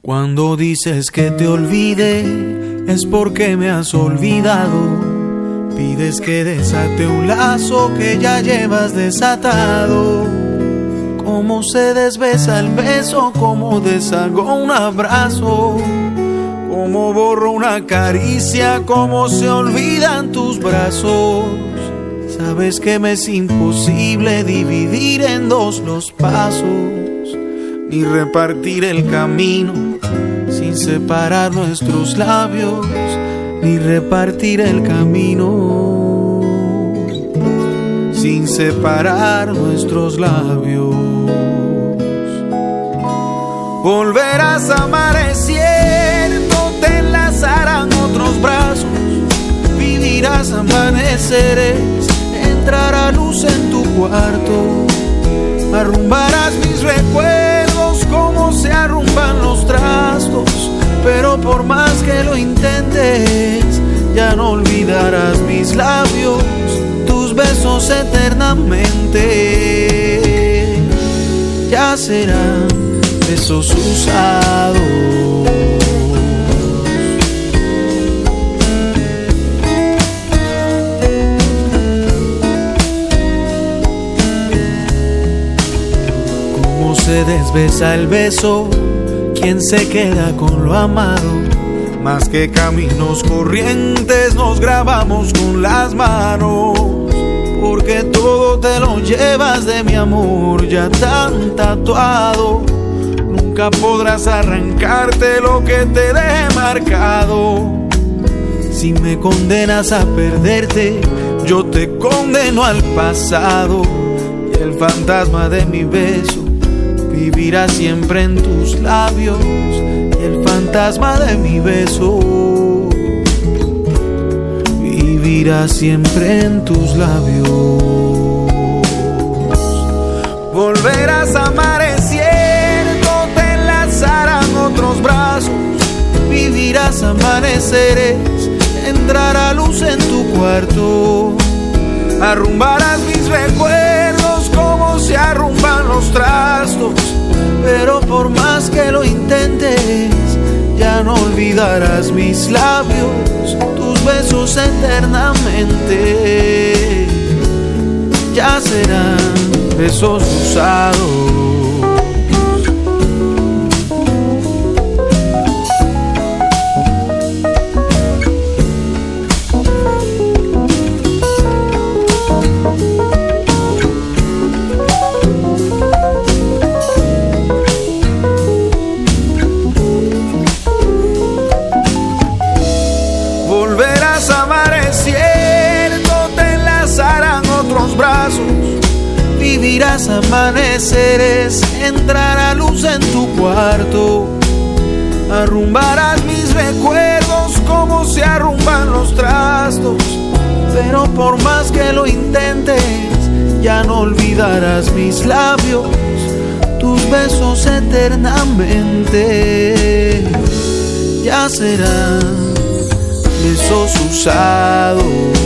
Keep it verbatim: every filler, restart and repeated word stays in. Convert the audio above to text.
Cuando dices que te olvide, es porque me has olvidado. Pides que desate un lazo que ya llevas desatado. Cómo se desbesa el beso, cómo deshago un abrazo, cómo borro una caricia, cómo se olvidan tus brazos. Sabes que me es imposible dividir en dos los pasos, ni repartir el camino sin separar nuestros labios, ni repartir el camino sin separar nuestros labios. Volverás a amanecer, no te enlazarán otros brazos, vivirás amaneceres, entrará luz en tu cuarto, arrumbarás mis recuerdos como se arrumban los trastos, pero por más que lo intentes, ya no olvidarás mis labios, tus besos eternamente, ya serán besos usados. Cómo se desbesa el beso, quién se queda con lo amado. Más que caminos corrientes nos grabamos con las manos, porque todo te lo llevas de mi amor ya tan tatuado. Nunca podrás arrancarte lo que te deje marcado. Si me condenas a perderte, yo te condeno al pasado, y el fantasma de mi beso vivirá siempre en tus labios, y el fantasma de mi beso vivirá siempre en tus labios. Volverás a amanecer, no te enlazarán otros brazos, vivirás amaneceres, entrará luz en tu cuarto, arrumbarás mis recuerdos como se arrumban los trastos, pero por más que lo intentes, ya no olvidarás mis labios, tus besos eternamente, ya serán besos usados. Volverás a amanecer, no te enlazarán otros brazos, vivirás amaneceres, entrará luz en tu cuarto, arrumbarás mis recuerdos como se arrumban los trastos, pero por más que lo intentes, ya no olvidarás mis labios, tus besos eternamente, ya serán besos usados.